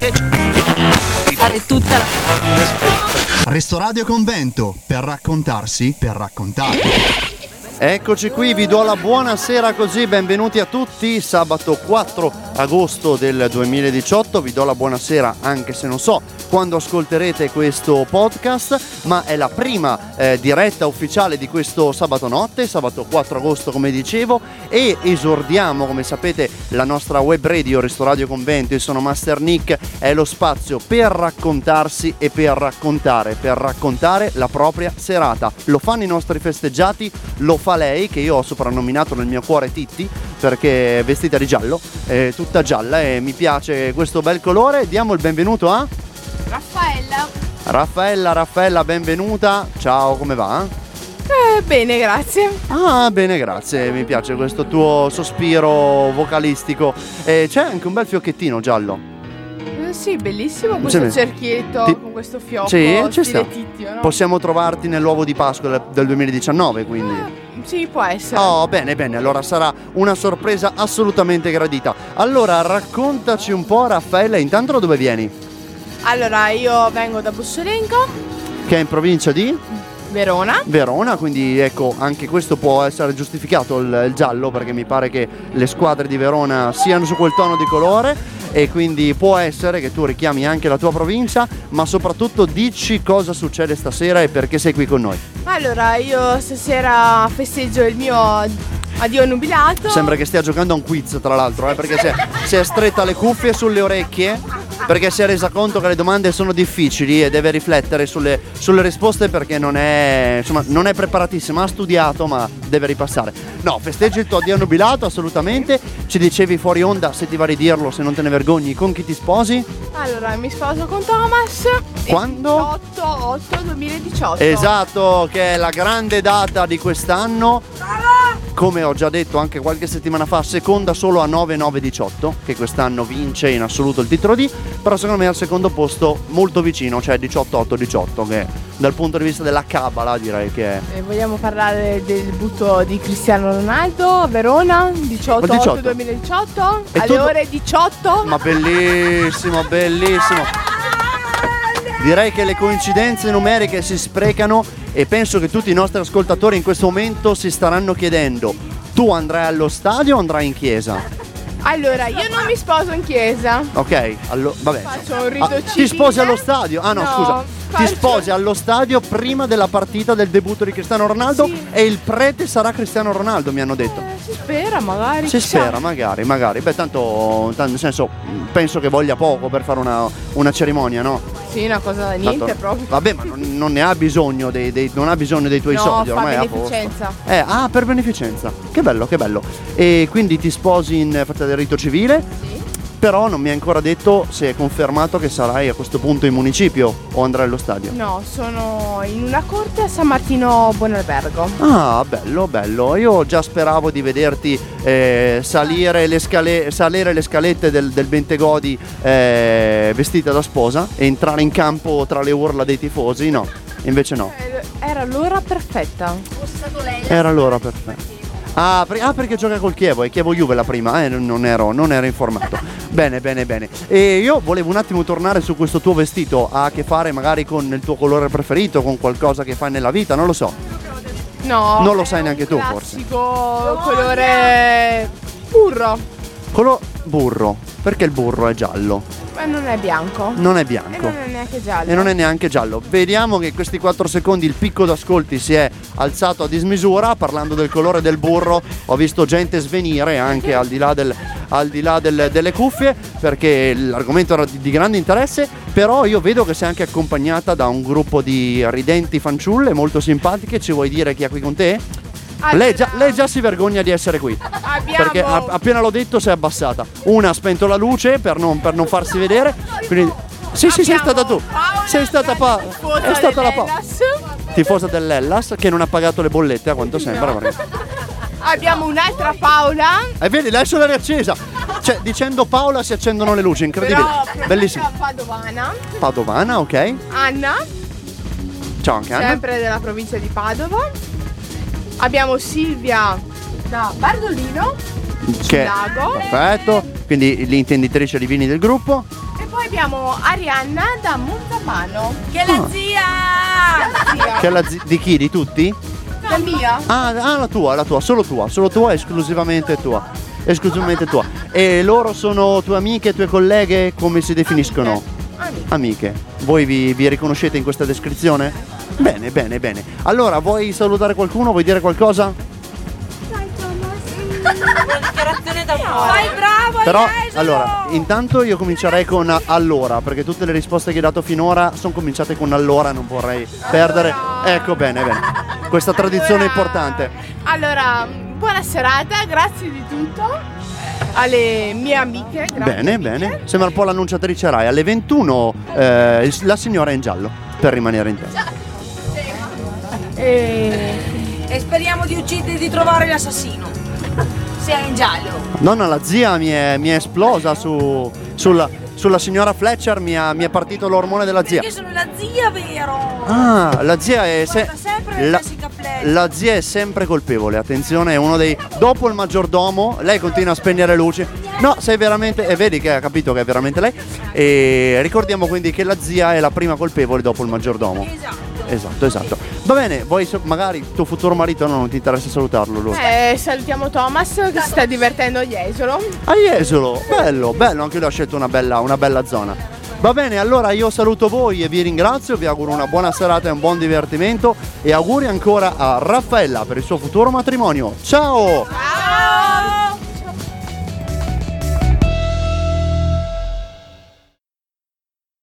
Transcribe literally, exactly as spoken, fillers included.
Fare tutta la... Restoradio Convento, per raccontarsi, per raccontare. Eccoci qui, vi do la buonasera così, benvenuti a tutti, sabato quattro agosto del duemiladiciotto, vi do la buonasera anche se non so quando ascolterete questo podcast, ma è la prima eh, diretta ufficiale di questo sabato notte, sabato quattro agosto come dicevo, e esordiamo, come sapete, la nostra web radio Restoradio Convento. Io sono Master Nick, è lo spazio per raccontarsi e per raccontare, per raccontare la propria serata. Lo fanno i nostri festeggiati, lo fa lei, che io ho soprannominato nel mio cuore Titti, perché è vestita di giallo, è tutta gialla e mi piace questo bel colore. Diamo il benvenuto a... Raffaella. Raffaella, Raffaella, benvenuta. Ciao, come va? Eh, bene, grazie. Ah, bene, grazie. Mi piace questo tuo sospiro vocalistico. E c'è anche un bel fiocchettino giallo. Eh, sì, bellissimo questo Sì. cerchietto Ti- con questo fiocco. Sì, ci stile sta. Titio, no? Possiamo trovarti nell'uovo di Pasqua del- del duemiladiciannove, quindi. Eh, sì, può essere. Oh, bene, bene, allora sarà una sorpresa assolutamente gradita. Allora, raccontaci un po', Raffaella, intanto da dove vieni? Allora, io vengo da Bussolengo, Che è in provincia di Verona. Verona, quindi ecco, anche questo può essere giustificato il, il giallo, perché mi pare che le squadre di Verona siano su quel tono di colore, e quindi può essere che tu richiami anche la tua provincia, ma soprattutto dici cosa succede stasera e perché sei qui con noi. Allora, io stasera festeggio il mio addio nubilato. Sembra che stia giocando a un quiz, tra l'altro, eh, perché si è, si è stretta le cuffie sulle orecchie, perché si è resa conto che le domande sono difficili e deve riflettere sulle, sulle risposte, perché non è, insomma, non è preparatissima, ha studiato ma deve ripassare. No, festeggi il tuo addio nubilato, assolutamente. Ci dicevi fuori onda, se ti va di dirlo, se non te ne vergogni, con chi ti sposi? Allora, mi sposo con Thomas. Quando? diciotto otto duemiladiciotto. Esatto, che è la grande data di quest'anno. Come ho già detto anche qualche settimana fa, seconda solo a nove nove diciotto, che quest'anno vince in assoluto il titolo D, però secondo me è al secondo posto molto vicino, cioè diciotto otto diciotto, che dal punto di vista della cabala direi che è... E vogliamo parlare del debutto di Cristiano Ronaldo a Verona, diciotto otto duemiladiciotto, E alle tu- ore diciotto. Ma bellissimo, bellissimo. Direi che le coincidenze numeriche si sprecano, e penso che tutti i nostri ascoltatori in questo momento si staranno chiedendo: tu andrai allo stadio o andrai in chiesa? Allora, io non mi sposo in chiesa. Ok, allo- vabbè. Faccio un rito Ah, ti civile. sposi allo stadio? Ah no, No, scusa. Ti faccio- sposi allo stadio prima della partita del debutto di Cristiano Ronaldo, Sì. e il prete sarà Cristiano Ronaldo, mi hanno detto. Eh, si spera, magari. Si chissà. spera, magari, magari. Beh, tanto, tanto, nel senso, penso che voglia poco per fare una, una cerimonia, no? Sì, una cosa da niente Tanto- proprio. Vabbè, ma non, non ne ha bisogno dei, dei- non ha bisogno dei tuoi No, soldi, fa ormai è a posto. beneficenza. Eh, ah, per beneficenza. Che bello, che bello. E quindi ti sposi in fate del rito civile? Sì. Però non mi hai ancora detto se è confermato che sarai a questo punto in municipio o andrai allo stadio. No, sono in una corte a San Martino Buonalbergo. Ah, bello, bello. Io già speravo di vederti eh, salire, le scale- salire le scalette del, del Bentegodi eh, vestita da sposa e entrare in campo tra le urla dei tifosi. No, invece no. Eh, Era l'ora perfetta. Era l'ora perfetta. Ah, per- ah, perché gioca col Chievo, è Chievo Juve la prima, eh, non ero, non ero informato. Bene, bene, bene. E io volevo un attimo tornare su questo tuo vestito, ha a che fare magari con il tuo colore preferito, con qualcosa che fai nella vita, non lo so. No. Non lo è sai un neanche tu, forse. classico colore burro. Colore burro, perché il burro è giallo, Ma non è bianco. non è E bianco. non è neanche giallo. E non è neanche giallo. Vediamo che in questi quattro secondi il picco d'ascolti si è alzato a dismisura. Parlando del colore del burro, ho visto gente svenire anche al di là, del, al di là del- delle cuffie, perché l'argomento era di, di grande interesse. Però io vedo che sei anche accompagnata da un gruppo di ridenti fanciulle molto simpatiche. Ci vuoi dire chi è qui con te? Allora, Lei già, lei già si vergogna di essere qui, abbiamo perché a- appena l'ho detto si è abbassata. Una ha spento la luce per non, per non farsi vedere. Quindi sì, sì, sei abbiamo stata tu. Paola, Sei stata pa- tifosa è stata la Paola. dell'Hellas. Tifosa dell'Hellas che non ha pagato le bollette, a quanto sembra. No. perché- Abbiamo un'altra Paola. E vedi, adesso l'hai riaccesa. Cioè, dicendo Paola si accendono le luci, incredibile. Però Bellissimo. Padovana. Padovana, ok. Anna, Ciao anche Anna. sempre della provincia di Padova. Abbiamo Silvia da Bardolino, sul Che lago. perfetto. Quindi l'intenditrice di vini del gruppo. E poi abbiamo Arianna da Montapano. Che è la Ah. zia! La zia. Che è la zi- di chi? Di tutti? La mia. Ah, ah, la tua, la tua, solo tua, solo tua, esclusivamente tua. Esclusivamente tua. E loro sono tue amiche, tue colleghe, come si definiscono? Amiche. Amiche. Voi vi, vi riconoscete in questa descrizione? Bene, bene, bene. Allora, vuoi salutare qualcuno? Vuoi dire qualcosa? Una dichiarazione d'amore. Vai bravo, Però, Jesolo! allora, intanto io comincerei con allora, perché tutte le risposte che hai dato finora sono cominciate con allora, non vorrei perdere. Ecco, bene, bene. Questa tradizione è importante. Allora, buona serata, grazie di tutto. Alle mie amiche. Grazie Bene, amiche. bene. Sembra un po' l'annunciatrice Rai. Alle ventuno eh, il- la signora è in giallo, per rimanere in tema. E... E speriamo di uccidere, di trovare l'assassino. Se è in giallo. Nonna, la zia mi è, mi è esplosa su, sulla, sulla signora Fletcher, mi, ha- mi è partito l'ormone della zia. Io sono la zia, vero? Ah, la zia è se- Porta sempre le la, stessi cappelli. la zia è sempre colpevole, attenzione, è uno dei dopo il maggiordomo, lei continua a spegnere luci. No, sei veramente e vedi che ha capito che è veramente lei. E ricordiamo quindi che la zia è la prima colpevole dopo il maggiordomo. Esatto. Esatto, esatto. Va bene, vuoi so- magari tuo futuro marito no, non ti interessa salutarlo lui. Eh, salutiamo Thomas che si sta divertendo a Jesolo. A Jesolo, bello, bello, anche lui ha scelto una bella, una bella zona. Va bene, allora io saluto voi e vi ringrazio, vi auguro una buona serata e un buon divertimento e auguri ancora a Raffaella per il suo futuro matrimonio. Ciao! Ciao!